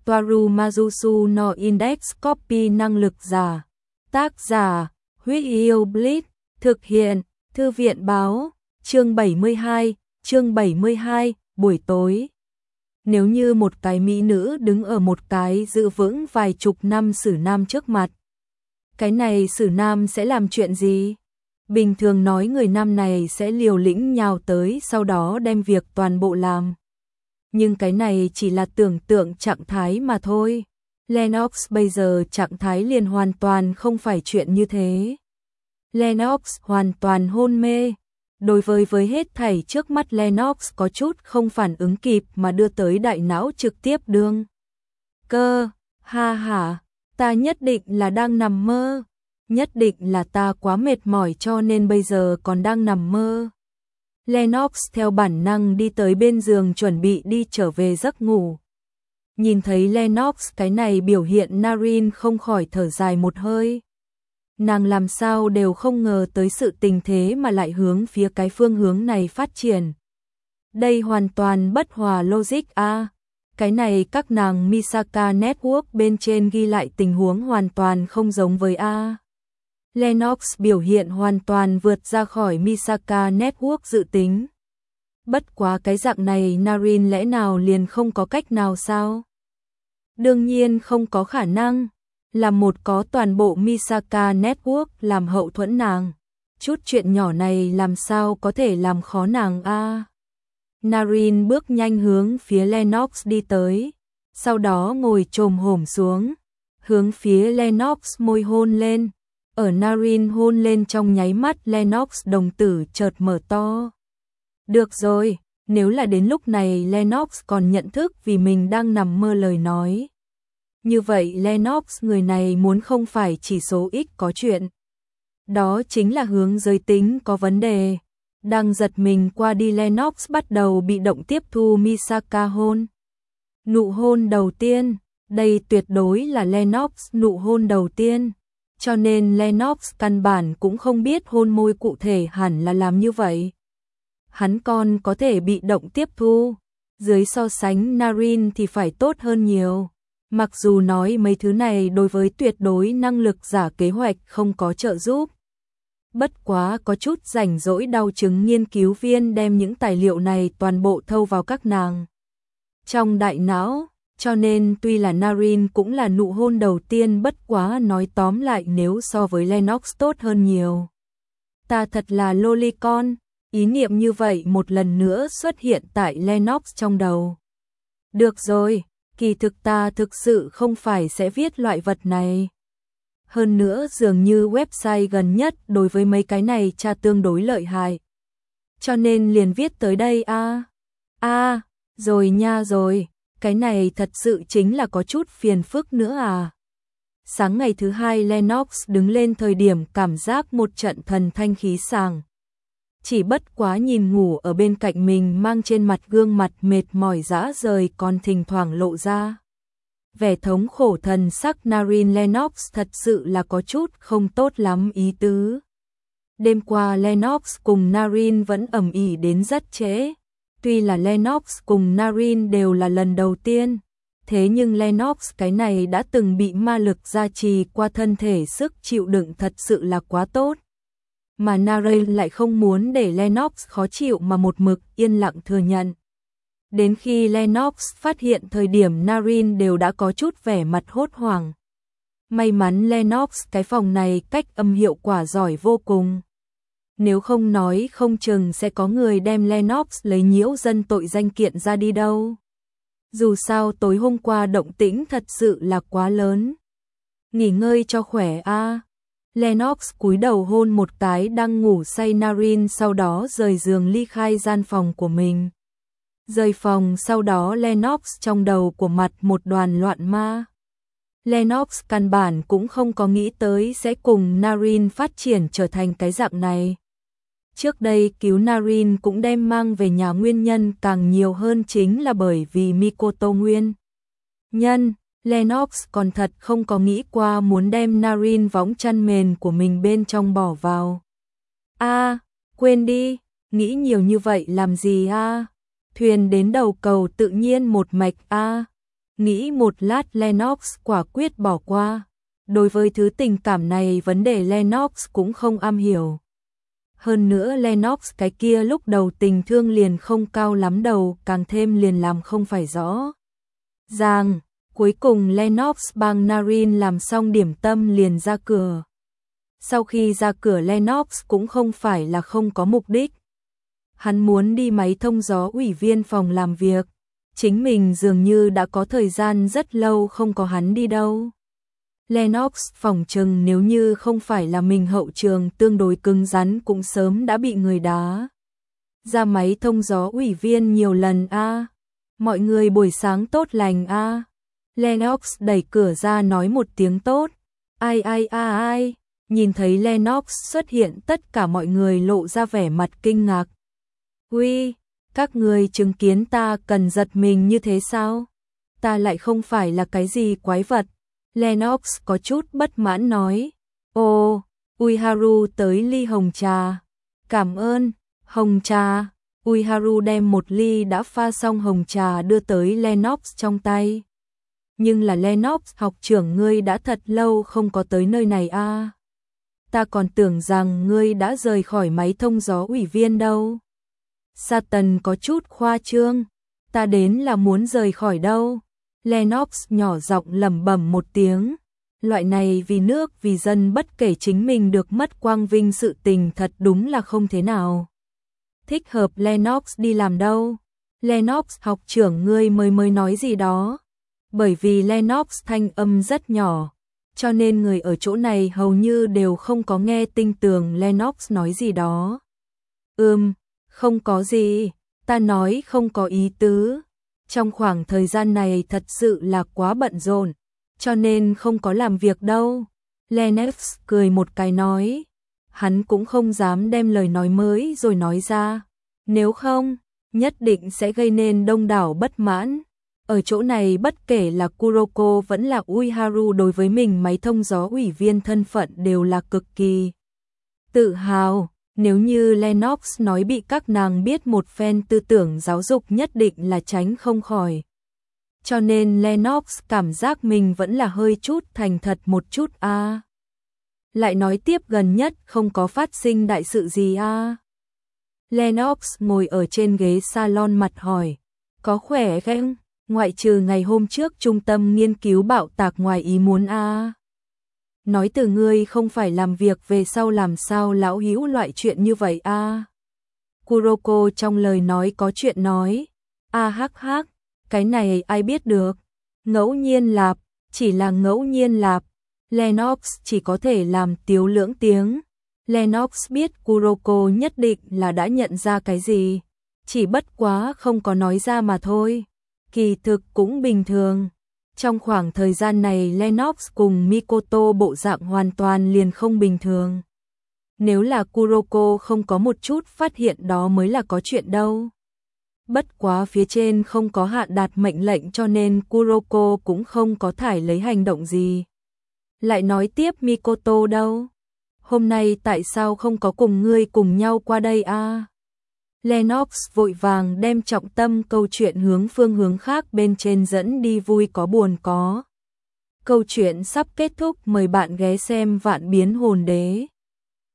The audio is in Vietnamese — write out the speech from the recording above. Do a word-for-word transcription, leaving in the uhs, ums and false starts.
Toaru Majusu no Index Copy năng lực giả. Tác giả, Huyết Yêu Blitz, thực hiện, Thư viện báo, chương bảy mươi hai, chương bảy mươi hai, buổi tối. Nếu như một cái mỹ nữ đứng ở một cái giữ vững vài chục năm sử nam trước mặt, cái này sử nam sẽ làm chuyện gì? Bình thường nói người nam này sẽ liều lĩnh nhào tới sau đó đem việc toàn bộ làm. Nhưng cái này chỉ là tưởng tượng trạng thái mà thôi. Lennox bây giờ trạng thái liền hoàn toàn không phải chuyện như thế. Lennox hoàn toàn hôn mê. Đối với với hết thảy trước mắt Lennox có chút không phản ứng kịp mà đưa tới đại não trực tiếp đương. Cơ, ha ha, ta nhất định là đang nằm mơ. Nhất định là ta quá mệt mỏi cho nên bây giờ còn đang nằm mơ. Lennox theo bản năng đi tới bên giường chuẩn bị đi trở về giấc ngủ. Nhìn thấy Lennox cái này biểu hiện, Narin không khỏi thở dài một hơi. Nàng làm sao đều không ngờ tới sự tình thế mà lại hướng phía cái phương hướng này phát triển. Đây hoàn toàn bất hòa logic a. À. Cái này các nàng Misaka Network bên trên ghi lại tình huống hoàn toàn không giống với a. À. Lennox biểu hiện hoàn toàn vượt ra khỏi Misaka Network dự tính. Bất quá cái dạng này Narin lẽ nào liền không có cách nào sao? Đương nhiên không có khả năng. Là một có toàn bộ Misaka Network làm hậu thuẫn nàng. Chút chuyện nhỏ này làm sao có thể làm khó nàng a? À. Narin bước nhanh hướng phía Lennox đi tới. Sau đó ngồi chồm hổm xuống. Hướng phía Lennox môi hôn lên. Ở Narin hôn lên trong nháy mắt Lennox đồng tử chợt mở to. Được rồi, nếu là đến lúc này Lennox còn nhận thức vì mình đang nằm mơ lời nói. Như vậy Lennox người này muốn không phải chỉ số ít có chuyện. Đó chính là hướng giới tính có vấn đề. Đang giật mình qua đi Lennox bắt đầu bị động tiếp thu Misaka hôn. Nụ hôn đầu tiên, đây tuyệt đối là Lennox nụ hôn đầu tiên. Cho nên Lennox căn bản cũng không biết hôn môi cụ thể hẳn là làm như vậy. Hắn còn có thể bị động tiếp thu. Dưới so sánh Narin thì phải tốt hơn nhiều. Mặc dù nói mấy thứ này đối với tuyệt đối năng lực giả kế hoạch không có trợ giúp. Bất quá có chút rảnh rỗi đau chứng nghiên cứu viên đem những tài liệu này toàn bộ thâu vào các nàng trong đại não. Cho nên tuy là Narin cũng là nụ hôn đầu tiên, bất quá nói tóm lại nếu so với Lennox tốt hơn nhiều. Ta thật là lolicon, ý niệm như vậy một lần nữa xuất hiện tại Lennox trong đầu. Được rồi, kỳ thực ta thực sự không phải sẽ viết loại vật này. Hơn nữa dường như website gần nhất đối với mấy cái này tra tương đối lợi hại. Cho nên liền viết tới đây a. À. A, à, rồi nha rồi. Cái này thật sự chính là có chút phiền phức nữa à. Sáng ngày thứ hai Lennox đứng lên thời điểm cảm giác một trận thần thanh khí sảng. Chỉ bất quá nhìn ngủ ở bên cạnh mình mang trên mặt gương mặt mệt mỏi rã rời còn thỉnh thoảng lộ ra. Vẻ thống khổ thần sắc Narin Lennox thật sự là có chút không tốt lắm ý tứ. Đêm qua Lennox cùng Narin vẫn ầm ĩ đến rất trễ. Tuy là Lennox cùng Narin đều là lần đầu tiên, thế nhưng Lennox cái này đã từng bị ma lực gia trì qua thân thể, sức chịu đựng thật sự là quá tốt. Mà Narin lại không muốn để Lennox khó chịu mà một mực yên lặng thừa nhận. Đến khi Lennox phát hiện thời điểm Narin đều đã có chút vẻ mặt hốt hoảng. May mắn Lennox cái phòng này cách âm hiệu quả giỏi vô cùng. Nếu không nói không chừng sẽ có người đem Lennox lấy nhiễu dân tội danh kiện ra đi đâu. Dù sao tối hôm qua động tĩnh thật sự là quá lớn. Nghỉ ngơi cho khỏe a. À. Lennox cúi đầu hôn một cái đang ngủ say Narin, sau đó rời giường ly khai gian phòng của mình. Rời phòng sau đó Lennox trong đầu của mặt một đoàn loạn ma. Lennox căn bản cũng không có nghĩ tới sẽ cùng Narin phát triển trở thành cái dạng này. Trước đây cứu Narin cũng đem mang về nhà nguyên nhân càng nhiều hơn chính là bởi vì Mikoto nguyên nhân. Lennox còn thật không có nghĩ qua muốn đem Narin võng chăn mền của mình bên trong bỏ vào. A, à, quên đi, nghĩ nhiều như vậy làm gì a? À? Thuyền đến đầu cầu tự nhiên một mạch a. À? Nghĩ một lát Lennox quả quyết bỏ qua. Đối với thứ tình cảm này vấn đề Lennox cũng không am hiểu. Hơn nữa Lennox cái kia lúc đầu tình thương liền không cao lắm đầu, càng thêm liền làm không phải rõ ràng. Cuối cùng Lennox bằng Narin làm xong điểm tâm liền ra cửa. Sau khi ra cửa Lennox cũng không phải là không có mục đích. Hắn muốn đi máy thông gió ủy viên phòng làm việc. Chính mình dường như đã có thời gian rất lâu không có hắn đi đâu. Lennox phỏng chừng nếu như không phải là mình hậu trường tương đối cứng rắn cũng sớm đã bị người đá ra máy thông gió ủy viên nhiều lần a. À. Mọi người buổi sáng tốt lành a. À. Lennox đẩy cửa ra nói một tiếng tốt. Ai ai ai ai. Nhìn thấy Lennox xuất hiện tất cả mọi người lộ ra vẻ mặt kinh ngạc. Uy, các người chứng kiến ta cần giật mình như thế sao? Ta lại không phải là cái gì quái vật. Lennox có chút bất mãn nói. Ồ, Uiharu tới ly hồng trà. Cảm ơn, hồng trà. Uiharu đem một ly đã pha xong hồng trà đưa tới Lennox trong tay. Nhưng là Lennox học trưởng ngươi đã thật lâu không có tới nơi này a. À. Ta còn tưởng rằng ngươi đã rời khỏi máy thông gió ủy viên đâu. Satan có chút khoa trương. Ta đến là muốn rời khỏi đâu. Lennox nhỏ giọng lẩm bẩm một tiếng. Loại này vì nước vì dân bất kể chính mình được mất quang vinh sự tình thật đúng là không thế nào thích hợp Lennox đi làm đâu. Lennox học trưởng ngươi mới mới nói gì đó. Bởi vì Lennox thanh âm rất nhỏ, cho nên người ở chỗ này hầu như đều không có nghe tinh tường Lennox nói gì đó. Ừm, không có gì, ta nói không có ý tứ. Trong khoảng thời gian này thật sự là quá bận rộn, cho nên không có làm việc đâu. Lennox cười một cái nói. Hắn cũng không dám đem lời nói mới rồi nói ra. Nếu không, nhất định sẽ gây nên đông đảo bất mãn. Ở chỗ này bất kể là Kuroko vẫn là Uiharu đối với mình máy thông gió ủy viên thân phận đều là cực kỳ tự hào. Nếu như Lennox nói bị các nàng biết một phen tư tưởng giáo dục nhất định là tránh không khỏi. Cho nên Lennox cảm giác mình vẫn là hơi chút thành thật một chút a. À. Lại nói tiếp gần nhất không có phát sinh đại sự gì a. À. Lennox ngồi ở trên ghế salon mặt hỏi. Có khỏe không? Ngoại trừ ngày hôm trước trung tâm nghiên cứu bạo tạc ngoài ý muốn a. À. Nói từ ngươi không phải làm việc về sau làm sao lão hữu loại chuyện như vậy a. À. Kuroko trong lời nói có chuyện nói. A hắc hắc, cái này ai biết được. Ngẫu nhiên lạp, chỉ là ngẫu nhiên lạp. Lennox chỉ có thể làm tiếu lưỡng tiếng. Lennox biết Kuroko nhất định là đã nhận ra cái gì. Chỉ bất quá không có nói ra mà thôi. Kỳ thực cũng bình thường. Trong khoảng thời gian này Lennox cùng Mikoto bộ dạng hoàn toàn liền không bình thường. Nếu là Kuroko không có một chút phát hiện đó mới là có chuyện đâu. Bất quá phía trên không có hạn đạt mệnh lệnh cho nên Kuroko cũng không có thải lấy hành động gì. Lại nói tiếp Mikoto đâu? Hôm nay tại sao không có cùng ngươi cùng nhau qua đây a? À? Lennox vội vàng đem trọng tâm câu chuyện hướng phương hướng khác bên trên dẫn đi vui có buồn có. Câu chuyện sắp kết thúc, mời bạn ghé xem Vạn Biến Hồn Đế.